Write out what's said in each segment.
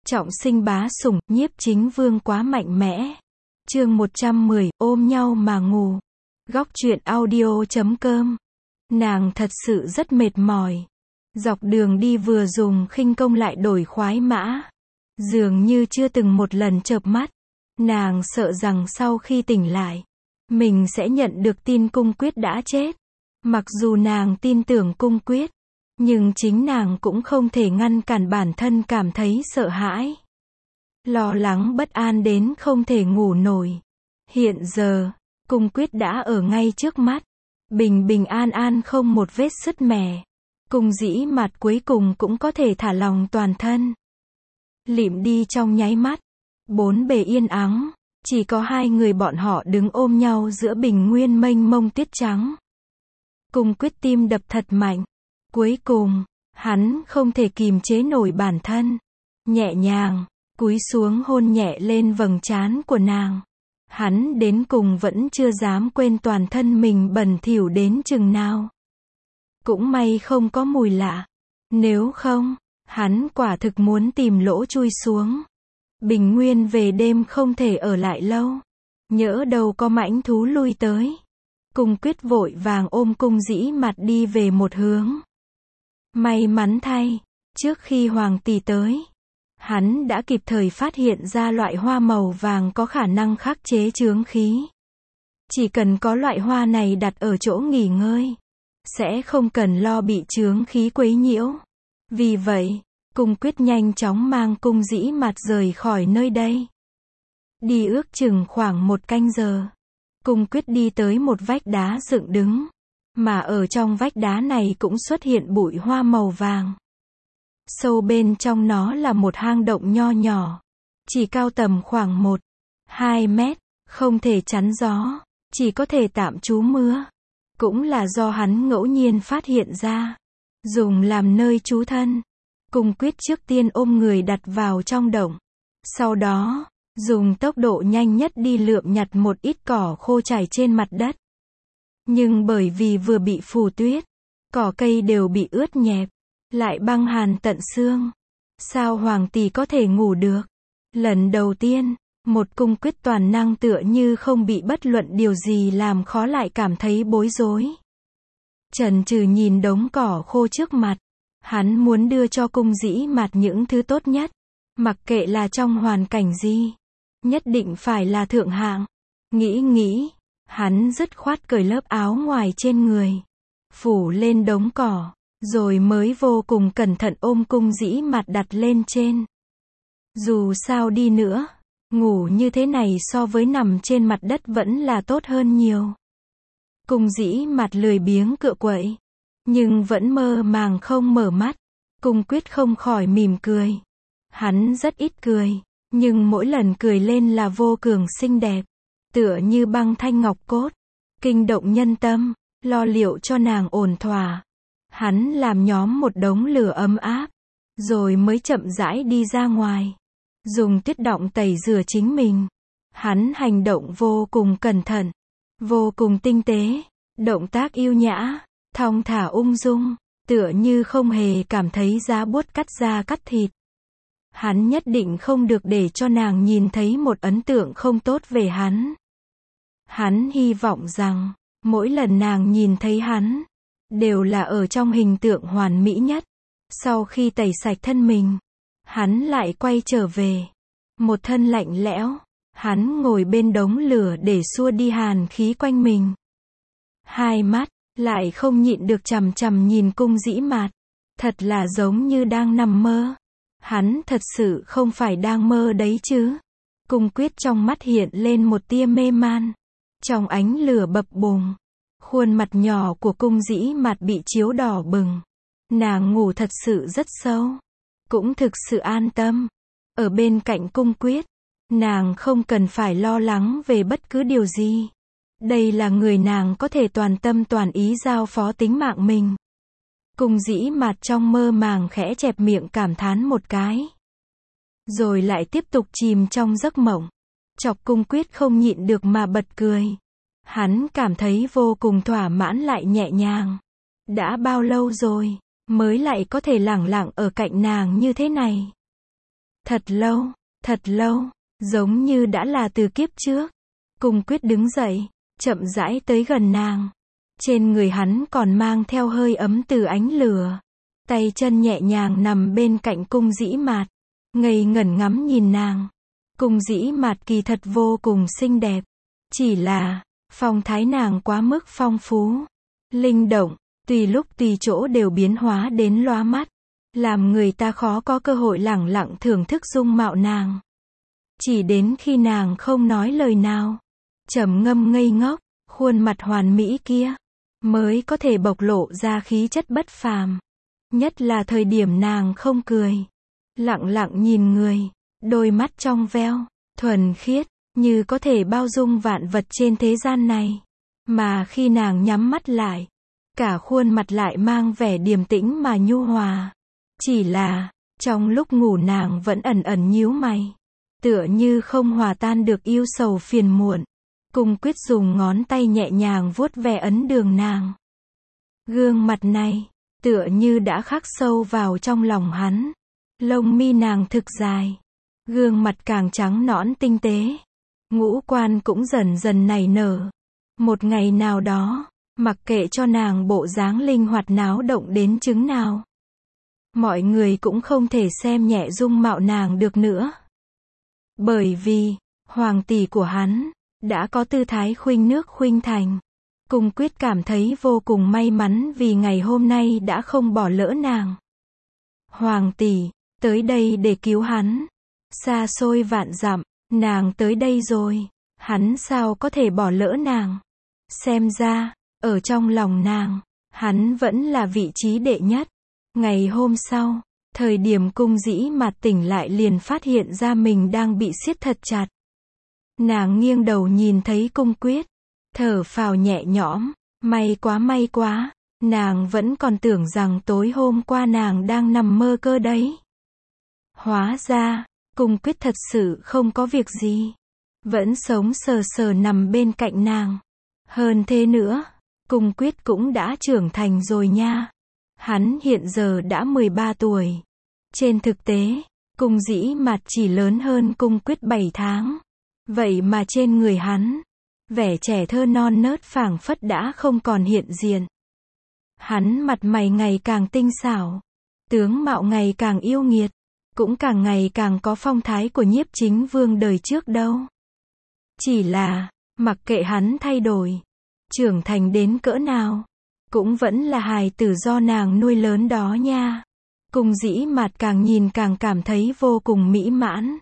Trọng sinh bá sủng, nhiếp chính vương quá mạnh mẽ. Chương 110, ôm nhau mà ngủ. Góc truyện audio.com. Nàng thật sự rất mệt mỏi. Dọc đường đi vừa dùng khinh công lại đổi khoái mã. Dường như chưa từng một lần chợp mắt. Nàng sợ rằng sau khi tỉnh lại, mình sẽ nhận được tin Cung Quyết đã chết. Mặc dù nàng tin tưởng Cung Quyết, nhưng chính nàng cũng không thể ngăn cản bản thân cảm thấy sợ hãi. Lo lắng bất an đến không thể ngủ nổi. Hiện giờ, Cung Quyết đã ở ngay trước mắt. Bình bình an an không một vết sứt mẻ. Cung Dĩ Mạt cuối cùng cũng có thể thả lòng toàn thân. Lịm đi trong nháy mắt. Bốn bề yên ắng. Chỉ có hai người bọn họ đứng ôm nhau giữa bình nguyên mênh mông tuyết trắng. Cung Quyết tim đập thật mạnh. Cuối cùng, hắn không thể kìm chế nổi bản thân. Nhẹ nhàng, cúi xuống hôn nhẹ lên vầng trán của nàng. Hắn đến cùng vẫn chưa dám quên toàn thân mình bẩn thỉu đến chừng nào. Cũng may không có mùi lạ. Nếu không, hắn quả thực muốn tìm lỗ chui xuống. Bình nguyên về đêm không thể ở lại lâu. Nhỡ đâu có mãnh thú lui tới. Cung Quyết vội vàng ôm Cung Dĩ Mạt đi về một hướng. May mắn thay, trước khi hoàng tỷ tới, hắn đã kịp thời phát hiện ra loại hoa màu vàng có khả năng khắc chế chướng khí. Chỉ cần có loại hoa này đặt ở chỗ nghỉ ngơi, sẽ không cần lo bị chướng khí quấy nhiễu. Vì vậy, Cung Quyết nhanh chóng mang Cung Dĩ Mạt rời khỏi nơi đây. Đi ước chừng khoảng 1 canh giờ, Cung Quyết đi tới một vách đá dựng đứng. Mà ở trong vách đá này cũng xuất hiện bụi hoa màu vàng. Sâu bên trong nó là một hang động nho nhỏ. Chỉ cao tầm khoảng 1-2 mét, không thể chắn gió, chỉ có thể tạm trú mưa. Cũng là do hắn ngẫu nhiên phát hiện ra. Dùng làm nơi trú thân. Cung Quyết trước tiên ôm người đặt vào trong động. Sau đó, dùng tốc độ nhanh nhất đi lượm nhặt một ít cỏ khô trải trên mặt đất. Nhưng bởi vì vừa bị phủ tuyết, cỏ cây đều bị ướt nhẹp, lại băng hàn tận xương. Sao hoàng tỷ có thể ngủ được? Lần đầu tiên, một Cung Quyết toàn năng tựa như không bị bất luận điều gì làm khó lại cảm thấy bối rối. Chần chừ nhìn đống cỏ khô trước mặt. Hắn muốn đưa cho Cung Dĩ Mạt những thứ tốt nhất. Mặc kệ là trong hoàn cảnh gì. Nhất định phải là thượng hạng. Nghĩ. Hắn dứt khoát cởi lớp áo ngoài trên người. Phủ lên đống cỏ. Rồi mới vô cùng cẩn thận ôm Cung Dĩ Mạt đặt lên trên. Dù sao đi nữa, ngủ như thế này so với nằm trên mặt đất vẫn là tốt hơn nhiều. Cung Dĩ Mạt lười biếng cựa quậy. Nhưng vẫn mơ màng không mở mắt. Cung Quyết không khỏi mỉm cười. Hắn rất ít cười. Nhưng mỗi lần cười lên là vô cùng xinh đẹp. Tựa như băng thanh ngọc cốt. Kinh động nhân tâm. Lo liệu cho nàng ổn thỏa. Hắn làm nhóm một đống lửa ấm áp. Rồi mới chậm rãi đi ra ngoài. Dùng tuyết đọng tẩy rửa chính mình. Hắn hành động vô cùng cẩn thận. Vô cùng tinh tế. Động tác yêu nhã. Thong thả ung dung. Tựa như không hề cảm thấy giá buốt cắt da cắt thịt. Hắn nhất định không được để cho nàng nhìn thấy một ấn tượng không tốt về hắn. Hắn hy vọng rằng, mỗi lần nàng nhìn thấy hắn, đều là ở trong hình tượng hoàn mỹ nhất. Sau khi tẩy sạch thân mình, hắn lại quay trở về. Một thân lạnh lẽo, hắn ngồi bên đống lửa để xua đi hàn khí quanh mình. Hai mắt, lại không nhịn được chằm chằm nhìn Cung Dĩ Mạt. Thật là giống như đang nằm mơ. Hắn thật sự không phải đang mơ đấy chứ. Cung Quyết trong mắt hiện lên một tia mê man. Trong ánh lửa bập bùng, khuôn mặt nhỏ của Cung Dĩ Mạt bị chiếu đỏ bừng. Nàng ngủ thật sự rất sâu. Cũng thực sự an tâm. Ở bên cạnh Cung Quyết, nàng không cần phải lo lắng về bất cứ điều gì. Đây là người nàng có thể toàn tâm toàn ý giao phó tính mạng mình. Cung Dĩ Mạt trong mơ màng khẽ chẹp miệng cảm thán một cái. Rồi lại tiếp tục chìm trong giấc mộng. Chọc Cung Quyết không nhịn được mà bật cười. Hắn cảm thấy vô cùng thỏa mãn lại nhẹ nhàng. Đã bao lâu rồi, mới lại có thể lẳng lặng ở cạnh nàng như thế này. thật lâu, giống như đã là từ kiếp trước. Cung Quyết đứng dậy, chậm rãi tới gần nàng. Trên người hắn còn mang theo hơi ấm từ ánh lửa. Tay chân nhẹ nhàng nằm bên cạnh Cung Dĩ Mạt, ngây ngẩn ngắm nhìn nàng. Cung Dĩ Mạt kỳ thật vô cùng xinh đẹp. Chỉ là, phong thái nàng quá mức phong phú, linh động, tùy lúc tùy chỗ đều biến hóa đến lóa mắt, làm người ta khó có cơ hội lẳng lặng thưởng thức dung mạo nàng. Chỉ đến khi nàng không nói lời nào, trầm ngâm ngây ngốc, khuôn mặt hoàn mỹ kia, mới có thể bộc lộ ra khí chất bất phàm. Nhất là thời điểm nàng không cười, lặng lặng nhìn người, đôi mắt trong veo, thuần khiết, như có thể bao dung vạn vật trên thế gian này. Mà khi nàng nhắm mắt lại, cả khuôn mặt lại mang vẻ điềm tĩnh mà nhu hòa. Chỉ là, trong lúc ngủ nàng vẫn ẩn ẩn nhíu mày, tựa như không hòa tan được ưu sầu phiền muộn. Cung Quyết dùng ngón tay nhẹ nhàng vuốt ve ấn đường nàng. Gương mặt này, tựa như đã khắc sâu vào trong lòng hắn. Lông mi nàng thực dài, gương mặt càng trắng nõn tinh tế, ngũ quan cũng dần dần nảy nở. Một ngày nào đó, mặc kệ cho nàng bộ dáng linh hoạt náo động đến chừng nào, mọi người cũng không thể xem nhẹ dung mạo nàng được nữa. Bởi vì, hoàng tỷ của hắn, đã có tư thái khuynh nước khuynh thành. Cung Quyết cảm thấy vô cùng may mắn vì ngày hôm nay đã không bỏ lỡ nàng. Hoàng tỷ, tới đây để cứu hắn. Xa xôi vạn dặm, nàng tới đây rồi, hắn sao có thể bỏ lỡ nàng. Xem ra, ở trong lòng nàng, hắn vẫn là vị trí đệ nhất. Ngày hôm sau, thời điểm Cung Dĩ Mạt tỉnh lại liền phát hiện ra mình đang bị siết thật chặt. Nàng nghiêng đầu nhìn thấy Cung Quyết, thở phào nhẹ nhõm, may quá, nàng vẫn còn tưởng rằng tối hôm qua nàng đang nằm mơ cơ đấy. Hóa ra, Cung Quyết thật sự không có việc gì, vẫn sống sờ sờ nằm bên cạnh nàng. Hơn thế nữa, Cung Quyết cũng đã trưởng thành rồi nha. Hắn hiện giờ đã 13 tuổi. Trên thực tế, Cung Dĩ Mạt chỉ lớn hơn Cung Quyết 7 tháng. Vậy mà trên người hắn, vẻ trẻ thơ non nớt phảng phất đã không còn hiện diện. Hắn mặt mày ngày càng tinh xảo, tướng mạo ngày càng yêu nghiệt, cũng càng ngày càng có phong thái của Nhiếp Chính Vương đời trước đâu. Chỉ là, mặc kệ hắn thay đổi, trưởng thành đến cỡ nào, cũng vẫn là hài tử do nàng nuôi lớn đó nha. Cung Dĩ Mạt càng nhìn càng cảm thấy vô cùng mỹ mãn.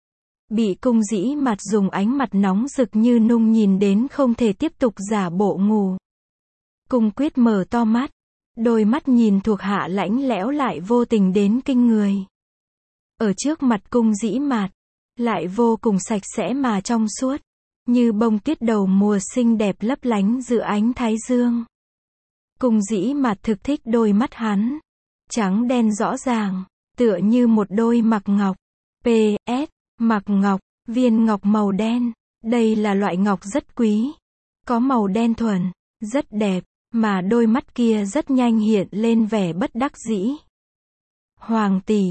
Bị Cung Dĩ Mạt dùng ánh mặt nóng rực như nung nhìn đến không thể tiếp tục giả bộ ngủ. Cung Quyết mở to mắt, đôi mắt nhìn thuộc hạ lãnh lẽo lại vô tình đến kinh người. Ở trước mặt Cung Dĩ Mạt, lại vô cùng sạch sẽ mà trong suốt, như bông tuyết đầu mùa xinh đẹp lấp lánh giữa ánh thái dương. Cung Dĩ Mạt thực thích đôi mắt hắn, trắng đen rõ ràng, tựa như một đôi mặc ngọc. P.S. Mặc ngọc, viên ngọc màu đen, đây là loại ngọc rất quý, có màu đen thuần, rất đẹp, mà đôi mắt kia rất nhanh hiện lên vẻ bất đắc dĩ. Hoàng tỷ,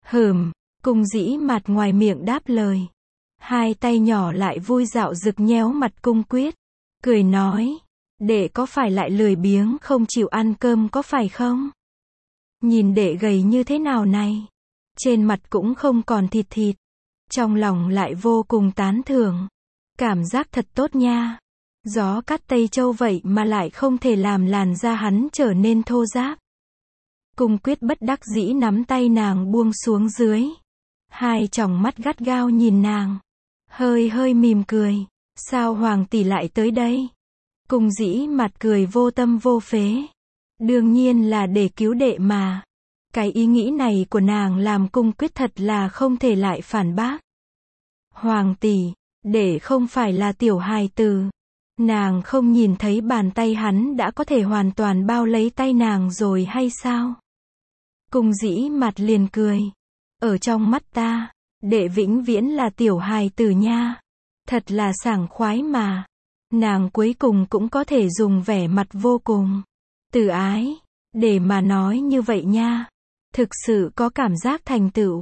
Cung Dĩ Mạt ngoài miệng đáp lời, hai tay nhỏ lại vui dạo rực nhéo mặt Cung Quyết, cười nói, đệ có phải lại lười biếng không chịu ăn cơm có phải không? Nhìn đệ gầy như thế nào này, trên mặt cũng không còn thịt thịt, trong lòng lại vô cùng tán thưởng, cảm giác thật tốt nha. Gió cát Tây Châu vậy mà lại không thể làm làn da hắn trở nên thô ráp. Cung Quyết bất đắc dĩ nắm tay nàng buông xuống dưới, hai tròng mắt gắt gao nhìn nàng, hơi mỉm cười, sao hoàng tỷ lại tới đây? Cung Dĩ Mạt cười vô tâm vô phế, đương nhiên là để cứu đệ mà. Cái ý nghĩ này của nàng làm Cung Quyết thật là không thể lại phản bác. Hoàng tỷ, đệ không phải là tiểu hài tử. Nàng không nhìn thấy bàn tay hắn đã có thể hoàn toàn bao lấy tay nàng rồi hay sao? Cung Dĩ Mạt liền cười, ở trong mắt ta, đệ vĩnh viễn là tiểu hài tử nha. Thật là sảng khoái mà. Nàng cuối cùng cũng có thể dùng vẻ mặt vô cùng từ ái để mà nói như vậy nha. Thực sự có cảm giác thành tựu.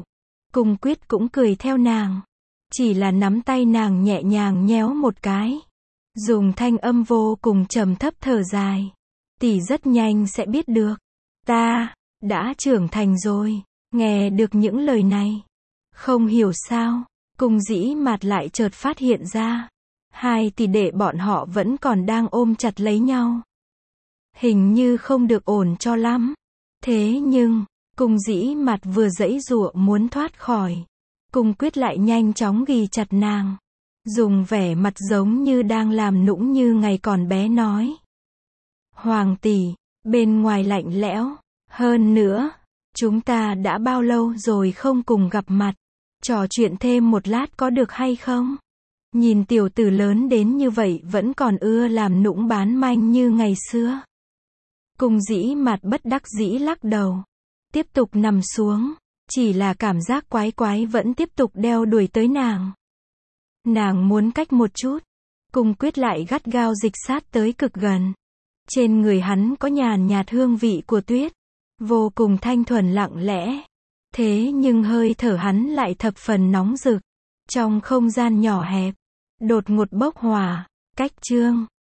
Cung Quyết cũng cười theo nàng. Chỉ là nắm tay nàng nhẹ nhàng nhéo một cái. Dùng thanh âm vô cùng trầm thấp thở dài. Tỷ rất nhanh sẽ biết được. Ta đã trưởng thành rồi. Nghe được những lời này. Không hiểu sao. Cung Dĩ Mạt lại chợt phát hiện ra. Hai tỷ đệ bọn họ vẫn còn đang ôm chặt lấy nhau. Hình như không được ổn cho lắm. Thế nhưng, Cung Dĩ Mạt vừa giãy giụa muốn thoát khỏi. Cung Quyết lại nhanh chóng ghì chặt nàng. Dùng vẻ mặt giống như đang làm nũng như ngày còn bé nói. Hoàng tỷ, bên ngoài lạnh lẽo. Hơn nữa, chúng ta đã bao lâu rồi không cùng gặp mặt. Trò chuyện thêm một lát có được hay không? Nhìn tiểu tử lớn đến như vậy vẫn còn ưa làm nũng bán manh như ngày xưa. Cung Dĩ Mạt bất đắc dĩ lắc đầu. Tiếp tục nằm xuống. Chỉ là cảm giác quái quái vẫn tiếp tục đeo đuổi tới nàng. Nàng muốn cách một chút. Cung Quyết lại gắt gao dịch sát tới cực gần. Trên người hắn có nhàn nhạt hương vị của tuyết. Vô cùng thanh thuần lặng lẽ. Thế nhưng hơi thở hắn lại thập phần nóng rực. Trong không gian nhỏ hẹp. Đột ngột bốc hỏa. Cách chương